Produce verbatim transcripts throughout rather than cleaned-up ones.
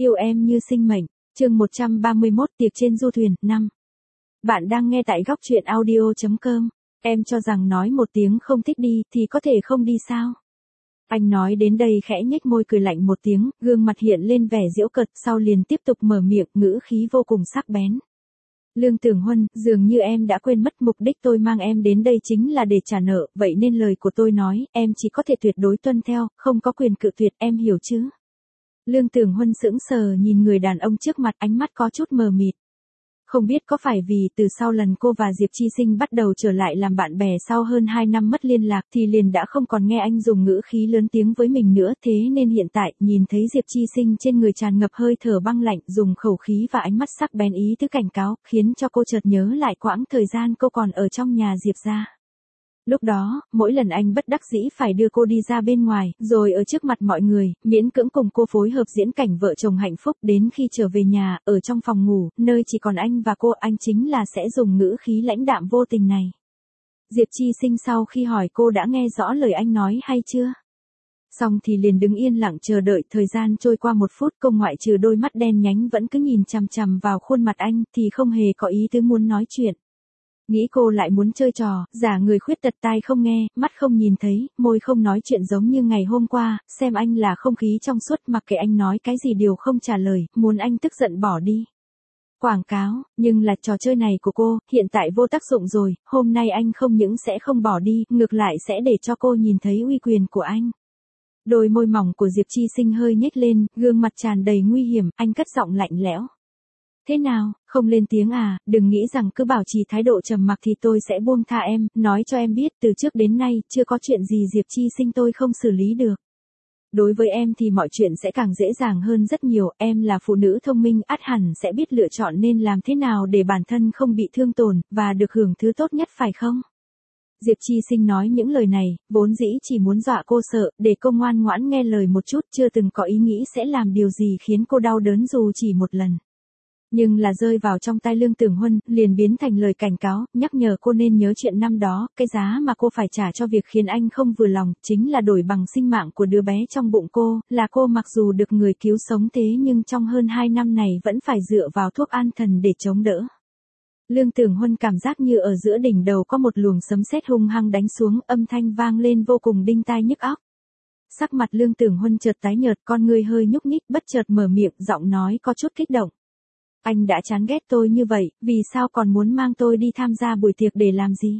Yêu em như sinh mệnh, chương một trăm ba mươi mốt tiệc trên du thuyền, năm. Bạn đang nghe tại góc truyện audio chấm com. Em cho rằng nói một tiếng không thích đi thì có thể không đi sao? Anh nói đến đây khẽ nhếch môi cười lạnh một tiếng, gương mặt hiện lên vẻ giễu cợt, sau liền tiếp tục mở miệng, ngữ khí vô cùng sắc bén. Lương Tưởng Huân, dường như em đã quên mất mục đích tôi mang em đến đây chính là để trả nợ, vậy nên lời của tôi nói, em chỉ có thể tuyệt đối tuân theo, không có quyền cự tuyệt, em hiểu chứ? Lương Tưởng Huân sững sờ nhìn người đàn ông trước mặt, ánh mắt có chút mờ mịt. Không biết có phải vì từ sau lần cô và Diệp Chi Sinh bắt đầu trở lại làm bạn bè sau hơn hai năm mất liên lạc thì liền đã không còn nghe anh dùng ngữ khí lớn tiếng với mình nữa, thế nên hiện tại nhìn thấy Diệp Chi Sinh trên người tràn ngập hơi thở băng lạnh, dùng khẩu khí và ánh mắt sắc bén ý tứ cảnh cáo, khiến cho cô chợt nhớ lại quãng thời gian cô còn ở trong nhà Diệp gia. Lúc đó, mỗi lần anh bất đắc dĩ phải đưa cô đi ra bên ngoài, rồi ở trước mặt mọi người, miễn cưỡng cùng cô phối hợp diễn cảnh vợ chồng hạnh phúc, đến khi trở về nhà, ở trong phòng ngủ, nơi chỉ còn anh và cô, anh chính là sẽ dùng ngữ khí lãnh đạm vô tình này. Diệp Chi Sinh sau khi hỏi cô đã nghe rõ lời anh nói hay chưa? Xong thì liền đứng yên lặng chờ đợi, thời gian trôi qua một phút, cô ngoại trừ đôi mắt đen nhánh vẫn cứ nhìn chằm chằm vào khuôn mặt anh, thì không hề có ý tứ muốn nói chuyện. Nghĩ cô lại muốn chơi trò, giả người khuyết tật tai không nghe, mắt không nhìn thấy, môi không nói chuyện giống như ngày hôm qua, xem anh là không khí trong suốt, mặc kệ anh nói cái gì đều không trả lời, muốn anh tức giận bỏ đi. Quảng cáo, nhưng là trò chơi này của cô, hiện tại vô tác dụng rồi, hôm nay anh không những sẽ không bỏ đi, ngược lại sẽ để cho cô nhìn thấy uy quyền của anh. Đôi môi mỏng của Diệp Chi Sinh hơi nhếch lên, gương mặt tràn đầy nguy hiểm, anh cất giọng lạnh lẽo. Thế nào, không lên tiếng à, đừng nghĩ rằng cứ bảo trì thái độ trầm mặc thì tôi sẽ buông tha em, nói cho em biết từ trước đến nay chưa có chuyện gì Diệp Chi Sinh tôi không xử lý được. Đối với em thì mọi chuyện sẽ càng dễ dàng hơn rất nhiều, em là phụ nữ thông minh ắt hẳn sẽ biết lựa chọn nên làm thế nào để bản thân không bị thương tổn, và được hưởng thứ tốt nhất phải không? Diệp Chi Sinh nói những lời này, vốn dĩ chỉ muốn dọa cô sợ, để cô ngoan ngoãn nghe lời một chút, chưa từng có ý nghĩ sẽ làm điều gì khiến cô đau đớn dù chỉ một lần. Nhưng là rơi vào trong tai Lương Tưởng Huân, liền biến thành lời cảnh cáo, nhắc nhở cô nên nhớ chuyện năm đó, cái giá mà cô phải trả cho việc khiến anh không vừa lòng, chính là đổi bằng sinh mạng của đứa bé trong bụng cô, là cô mặc dù được người cứu sống thế nhưng trong hơn hai năm này vẫn phải dựa vào thuốc an thần để chống đỡ. Lương Tưởng Huân cảm giác như ở giữa đỉnh đầu có một luồng sấm sét hung hăng đánh xuống, âm thanh vang lên vô cùng đinh tai nhức óc. Sắc mặt Lương Tưởng Huân chợt tái nhợt, con người hơi nhúc nhích, bất chợt mở miệng, giọng nói có chút kích động. Anh đã chán ghét tôi như vậy, vì sao còn muốn mang tôi đi tham gia buổi tiệc để làm gì?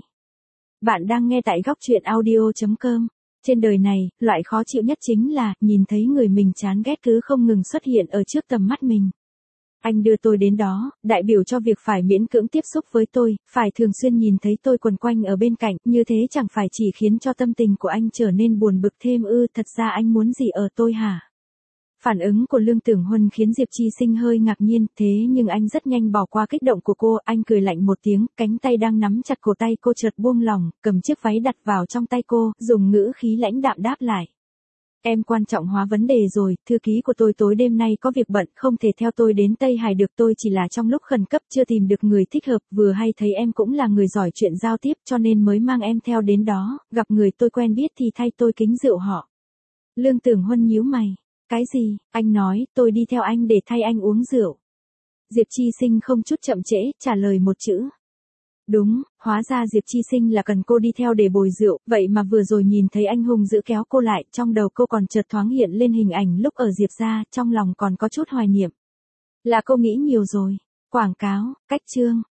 Bạn đang nghe tại góc truyện audio chấm com. Trên đời này, loại khó chịu nhất chính là, nhìn thấy người mình chán ghét cứ không ngừng xuất hiện ở trước tầm mắt mình. Anh đưa tôi đến đó, đại biểu cho việc phải miễn cưỡng tiếp xúc với tôi, phải thường xuyên nhìn thấy tôi quần quanh ở bên cạnh, như thế chẳng phải chỉ khiến cho tâm tình của anh trở nên buồn bực thêm ư, thật ra anh muốn gì ở tôi hả? Phản ứng của Lương Tưởng Huân khiến Diệp Chi Sinh hơi ngạc nhiên, thế nhưng anh rất nhanh bỏ qua kích động của cô, anh cười lạnh một tiếng, cánh tay đang nắm chặt cổ tay cô chợt buông lỏng, cầm chiếc váy đặt vào trong tay cô, dùng ngữ khí lãnh đạm đáp lại. Em quan trọng hóa vấn đề rồi, thư ký của tôi tối đêm nay có việc bận, không thể theo tôi đến Tây Hải được, tôi chỉ là trong lúc khẩn cấp chưa tìm được người thích hợp, vừa hay thấy em cũng là người giỏi chuyện giao tiếp cho nên mới mang em theo đến đó, gặp người tôi quen biết thì thay tôi kính rượu họ. Lương Tưởng Huân nhíu mày. Cái gì, anh nói, tôi đi theo anh để thay anh uống rượu. Diệp Chi Sinh không chút chậm trễ, trả lời một chữ. Đúng, hóa ra Diệp Chi Sinh là cần cô đi theo để bồi rượu, vậy mà vừa rồi nhìn thấy anh hùng giữ kéo cô lại, trong đầu cô còn chợt thoáng hiện lên hình ảnh lúc ở Diệp gia, trong lòng còn có chút hoài niệm. Là cô nghĩ nhiều rồi. Quảng cáo, cách chương,